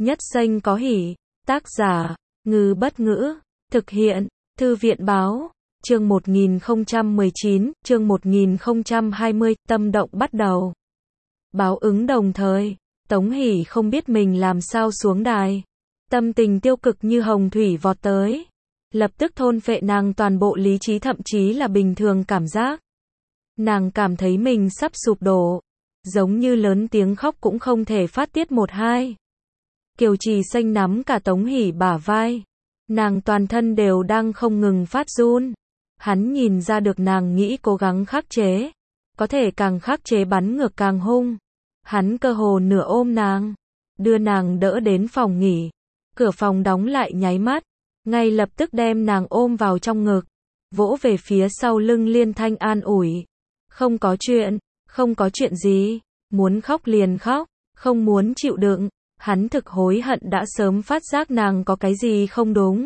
Nhất xanh có hỉ. Tác giả, Ngư Bất Ngữ. Thực hiện, Thư viện Báo. Chương 1019, chương 1020, tâm động bắt đầu. Báo ứng đồng thời, Tống Hỷ không biết mình làm sao xuống đài. Tâm tình tiêu cực như hồng thủy vọt tới. Lập tức thôn phệ nàng toàn bộ lý trí, thậm chí là bình thường cảm giác. Nàng cảm thấy mình sắp sụp đổ. Giống như lớn tiếng khóc cũng không thể phát tiết một hai. Kiều Trì Xanh nắm cả Tống Hỷ bả vai. Nàng toàn thân đều đang không ngừng phát run. Hắn nhìn ra được nàng nghĩ cố gắng khắc chế. Có thể càng khắc chế bắn ngược càng hung. Hắn cơ hồ nửa ôm nàng. Đưa nàng đỡ đến phòng nghỉ. Cửa phòng đóng lại nháy mắt. Ngay lập tức đem nàng ôm vào trong ngực. Vỗ về phía sau lưng liên thanh an ủi. Không có chuyện, không có chuyện gì. Muốn khóc liền khóc. Không muốn chịu đựng. Hắn thực hối hận đã sớm phát giác nàng có cái gì không đúng.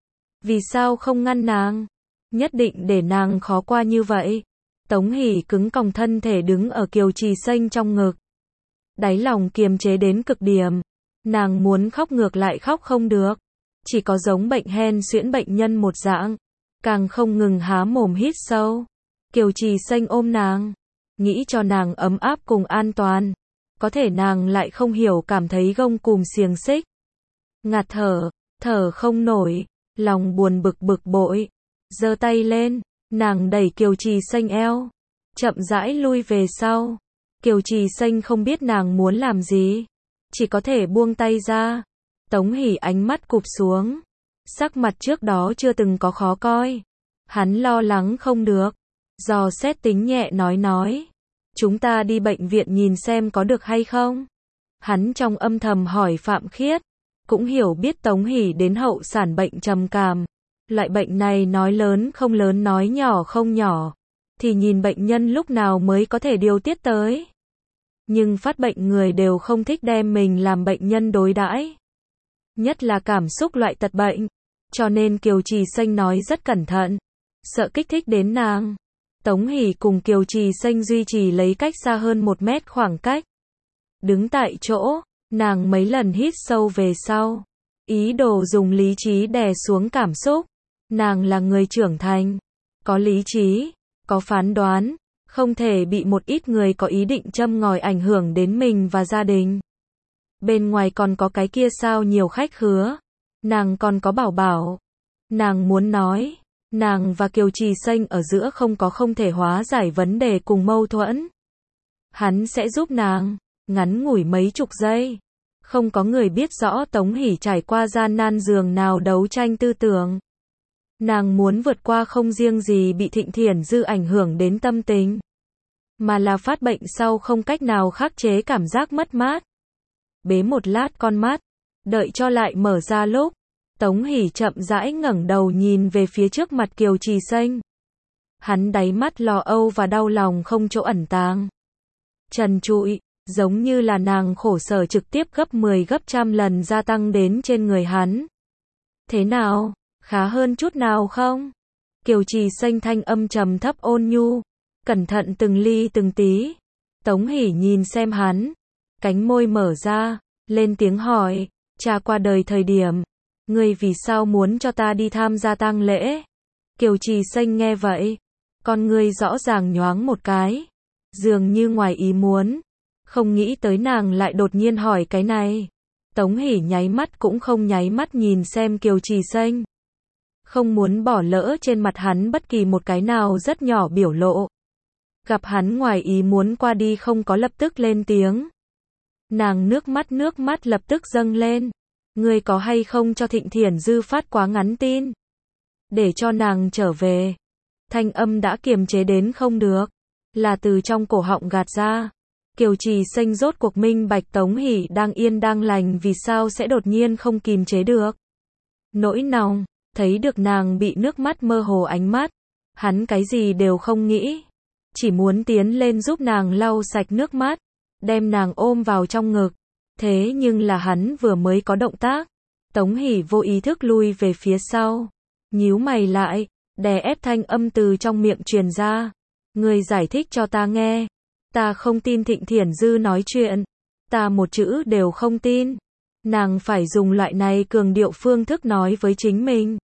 Vì sao không ngăn nàng? Nhất định để nàng khó qua như vậy. Tống Hỷ cứng còng thân thể đứng ở Kiều Trì Xanh trong ngực. Đáy lòng kiềm chế đến cực điểm. Nàng muốn khóc ngược lại khóc không được. Chỉ có giống bệnh hen suyễn bệnh nhân một dạng. Càng không ngừng há mồm hít sâu. Kiều Trì Xanh ôm nàng. Nghĩ cho nàng ấm áp cùng an toàn. Có thể nàng lại không hiểu, cảm thấy gông cùm xiềng xích. Ngạt thở, thở không nổi. Lòng buồn bực bực bội. Giơ tay lên, nàng đẩy Kiều Trì Xanh eo. Chậm rãi lui về sau. Kiều Trì Xanh không biết nàng muốn làm gì. Chỉ có thể buông tay ra. Tống Hỷ ánh mắt cụp xuống. Sắc mặt trước đó chưa từng có khó coi. Hắn lo lắng không được. Dò xét tính nhẹ nói. Chúng ta đi bệnh viện nhìn xem có được hay không? Hắn trong âm thầm hỏi Phạm Khiết. Cũng hiểu biết Tống Hỷ đến hậu sản bệnh trầm cảm. Loại bệnh này nói lớn không lớn, nói nhỏ không nhỏ. Thì nhìn bệnh nhân lúc nào mới có thể điều tiết tới. Nhưng phát bệnh người đều không thích đem mình làm bệnh nhân đối đãi. Nhất là cảm xúc loại tật bệnh. Cho nên Kiều Trì Xanh nói rất cẩn thận. Sợ kích thích đến nàng. Tống Hỷ cùng Kiều Trì Xanh duy trì lấy cách xa hơn 1 mét khoảng cách. Đứng tại chỗ, nàng mấy lần hít sâu về sau. Ý đồ dùng lý trí đè xuống cảm xúc. Nàng là người trưởng thành. Có lý trí, có phán đoán. Không thể bị một ít người có ý định châm ngòi ảnh hưởng đến mình và gia đình. Bên ngoài còn có cái kia sao nhiều khách khứa. Nàng còn có Bảo Bảo. Nàng muốn nói. Nàng và Kiều Trì Xanh ở giữa không có không thể hóa giải vấn đề cùng mâu thuẫn. Hắn sẽ giúp nàng. Ngắn ngủi mấy chục giây. Không có người biết rõ Tống Hỷ trải qua gian nan giường nào đấu tranh tư tưởng. Nàng muốn vượt qua không riêng gì bị Thịnh Thiển Dư ảnh hưởng đến tâm tình. Mà là phát bệnh sau không cách nào khắc chế cảm giác mất mát. Bế một lát con mắt. Đợi cho lại mở ra lúc. Tống Hỷ chậm rãi ngẩng đầu nhìn về phía trước mặt Kiều Trì Xanh. Hắn đáy mắt lo âu và đau lòng không chỗ ẩn tàng. Trần trụi, giống như là nàng khổ sở trực tiếp gấp 10 gấp trăm lần gia tăng đến trên người hắn. Thế nào, khá hơn chút nào không? Kiều Trì Xanh thanh âm trầm thấp ôn nhu, cẩn thận từng ly từng tí. Tống Hỷ nhìn xem hắn, cánh môi mở ra, lên tiếng hỏi, cha qua đời thời điểm, ngươi vì sao muốn cho ta đi tham gia tang lễ? Kiều Trì Xanh nghe vậy, con ngươi rõ ràng nhoáng một cái, dường như ngoài ý muốn, không nghĩ tới nàng lại đột nhiên hỏi cái này. Tống Hỷ nháy mắt cũng không nháy mắt nhìn xem Kiều Trì Xanh. Không muốn bỏ lỡ trên mặt hắn bất kỳ một cái nào rất nhỏ biểu lộ. Gặp hắn ngoài ý muốn qua đi không có lập tức lên tiếng. Nàng nước mắt lập tức dâng lên. Ngươi có hay không cho Thịnh Thiển Dư phát quá ngắn tin? Để cho nàng trở về. Thanh âm đã kiềm chế đến không được. Là từ trong cổ họng gạt ra. Kiều Trì Xanh rốt cuộc minh bạch Tống Hỷ đang yên đang lành vì sao sẽ đột nhiên không kìm chế được. Nỗi lòng, thấy được nàng bị nước mắt mơ hồ ánh mắt. Hắn cái gì đều không nghĩ. Chỉ muốn tiến lên giúp nàng lau sạch nước mắt. Đem nàng ôm vào trong ngực. Thế nhưng là hắn vừa mới có động tác. Tống Hỷ vô ý thức lui về phía sau. Nhíu mày lại, đè ép thanh âm từ trong miệng truyền ra. Ngươi giải thích cho ta nghe. Ta không tin Thịnh Thiển Dư nói chuyện. Ta một chữ đều không tin. Nàng phải dùng loại này cường điệu phương thức nói với chính mình.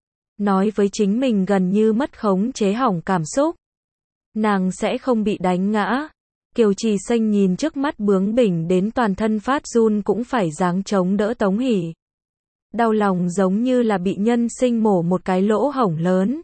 Nói với chính mình gần như mất khống chế hỏng cảm xúc. Nàng sẽ không bị đánh ngã. Kiều Trì Xanh nhìn trước mắt bướng bỉnh đến toàn thân phát run cũng phải giáng chống đỡ Tống Hỷ. Đau lòng giống như là bị nhân sinh mổ một cái lỗ hổng lớn.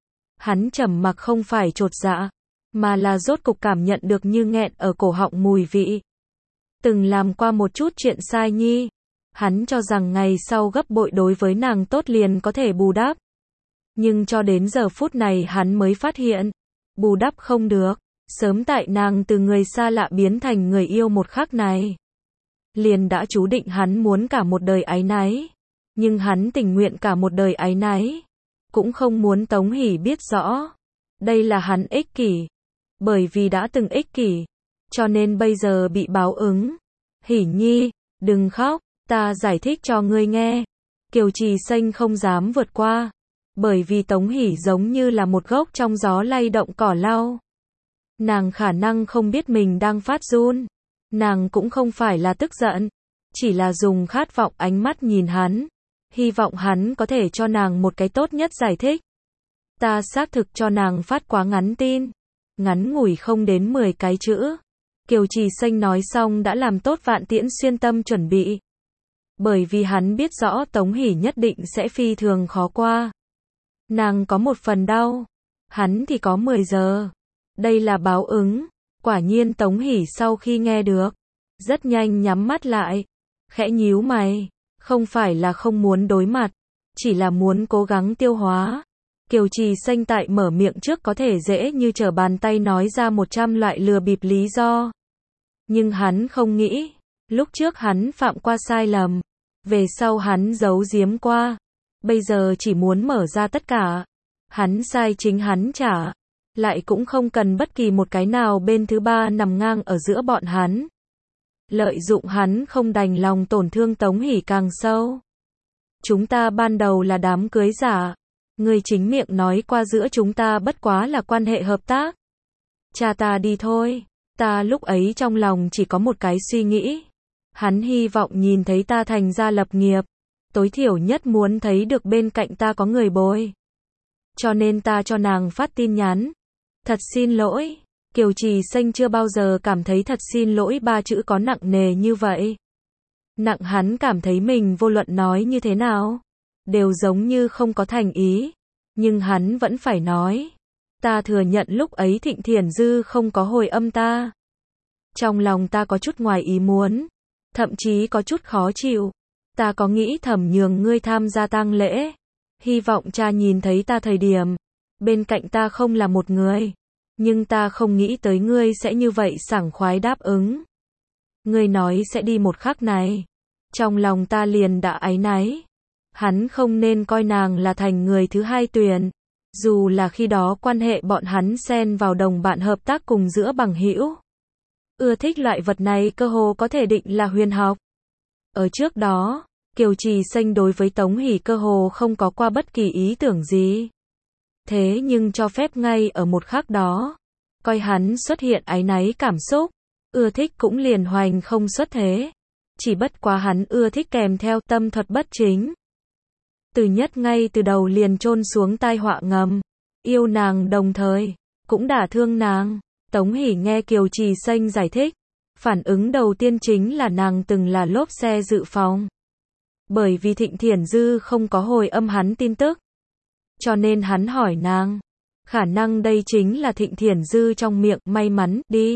Hắn trầm mặc không phải chột dạ, mà là rốt cục cảm nhận được như nghẹn ở cổ họng mùi vị. Từng làm qua một chút chuyện sai nhi. Hắn cho rằng ngày sau gấp bội đối với nàng tốt liền có thể bù đắp. Nhưng cho đến giờ phút này hắn mới phát hiện, bù đắp không được. Sớm tại nàng từ người xa lạ biến thành người yêu một khắc này, liền đã chú định hắn muốn cả một đời áy náy. Nhưng hắn tình nguyện cả một đời áy náy, cũng không muốn Tống Hỷ biết rõ. Đây là hắn ích kỷ. Bởi vì đã từng ích kỷ, cho nên bây giờ bị báo ứng. Hỷ nhi, đừng khóc, ta giải thích cho ngươi nghe. Kiều Trì Xanh không dám vượt qua. Bởi vì Tống Hỷ giống như là một gốc trong gió lay động cỏ lau. Nàng khả năng không biết mình đang phát run. Nàng cũng không phải là tức giận. Chỉ là dùng khát vọng ánh mắt nhìn hắn. Hy vọng hắn có thể cho nàng một cái tốt nhất giải thích. Ta xác thực cho nàng phát quá ngắn tin. Ngắn ngủi không đến 10 cái chữ. Kiều Trì Xanh nói xong đã làm tốt Vạn Tiễn Xuyên tâm chuẩn bị. Bởi vì hắn biết rõ Tống Hỷ nhất định sẽ phi thường khó qua. Nàng có một phần đau. Hắn thì có 10 giờ. Đây là báo ứng. Quả nhiên Tống Hỷ sau khi nghe được, rất nhanh nhắm mắt lại. Khẽ nhíu mày. Không phải là không muốn đối mặt. Chỉ là muốn cố gắng tiêu hóa. Kiều Trì Xanh tại mở miệng trước có thể dễ như trở bàn tay nói ra 100 loại lừa bịp lý do. Nhưng hắn không nghĩ. Lúc trước hắn phạm qua sai lầm. Về sau hắn giấu giếm qua. Bây giờ chỉ muốn mở ra tất cả. Hắn sai chính hắn trả. Lại cũng không cần bất kỳ một cái nào bên thứ ba nằm ngang ở giữa bọn hắn. Lợi dụng hắn không đành lòng tổn thương Tống Hỷ càng sâu. Chúng ta ban đầu là đám cưới giả. Ngươi chính miệng nói qua giữa chúng ta bất quá là quan hệ hợp tác. Cha ta đi thôi. Ta lúc ấy trong lòng chỉ có một cái suy nghĩ. Hắn hy vọng nhìn thấy ta thành gia lập nghiệp. Tối thiểu nhất muốn thấy được bên cạnh ta có người bồi. Cho nên ta cho nàng phát tin nhắn. Thật xin lỗi. Kiều Trì Xanh chưa bao giờ cảm thấy thật xin lỗi ba chữ có nặng nề như vậy. Nặng hắn cảm thấy mình vô luận nói như thế nào, đều giống như không có thành ý. Nhưng hắn vẫn phải nói. Ta thừa nhận lúc ấy Thịnh Thiển Dư không có hồi âm ta. Trong lòng ta có chút ngoài ý muốn. Thậm chí có chút khó chịu. Ta có nghĩ thầm nhường ngươi tham gia tang lễ. Hy vọng cha nhìn thấy ta thời điểm. Bên cạnh ta không là một người. Nhưng ta không nghĩ tới ngươi sẽ như vậy sảng khoái đáp ứng. Ngươi nói sẽ đi một khắc này. Trong lòng ta liền đã áy náy. Hắn không nên coi nàng là thành người thứ hai tuyển. Dù là khi đó quan hệ bọn hắn xen vào đồng bạn hợp tác cùng giữa bằng hữu. Ưa thích loại vật này cơ hồ có thể định là huyền học. Ở trước đó, Kiều Trì Xanh đối với Tống Hỷ cơ hồ không có qua bất kỳ ý tưởng gì. Thế nhưng cho phép ngay ở một khắc đó, coi hắn xuất hiện áy náy cảm xúc, ưa thích cũng liền hoành không xuất thế. Chỉ bất quá hắn ưa thích kèm theo tâm thuật bất chính. Từ nhất ngay từ đầu liền chôn xuống tai họa ngầm, yêu nàng đồng thời, cũng đả thương nàng. Tống Hỷ nghe Kiều Trì Xanh giải thích, phản ứng đầu tiên chính là nàng từng là lốp xe dự phòng. Bởi vì Thịnh Thiển Dư không có hồi âm hắn tin tức. Cho nên hắn hỏi nàng, khả năng đây chính là Thịnh Thiển Dư trong miệng may mắn đi.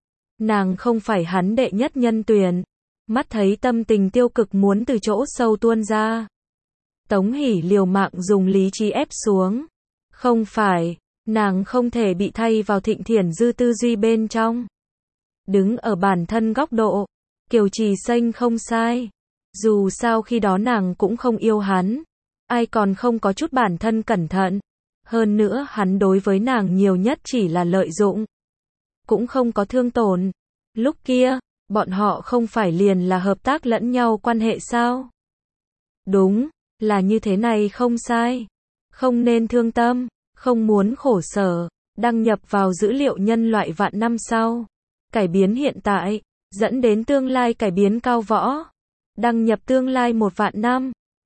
Nàng không phải hắn đệ nhất nhân tuyển. Mắt thấy tâm tình tiêu cực muốn từ chỗ sâu tuôn ra. Tống Hỷ liều mạng dùng lý trí ép xuống. Không phải, nàng không thể bị thay vào Thịnh Thiển Dư tư duy bên trong. Đứng ở bản thân góc độ, Kiều Trì Xanh không sai. Dù sao khi đó nàng cũng không yêu hắn. Ai còn không có chút bản thân cẩn thận. Hơn nữa hắn đối với nàng nhiều nhất chỉ là lợi dụng. Cũng không có thương tổn. Lúc kia, bọn họ không phải liền là hợp tác lẫn nhau quan hệ sao? Đúng, là như thế này không sai. Không nên thương tâm, không muốn khổ sở, đăng nhập vào dữ liệu nhân loại vạn năm sau. Cải biến hiện tại, dẫn đến tương lai cải biến cao võ. Đăng nhập tương lai 1 vạn năm.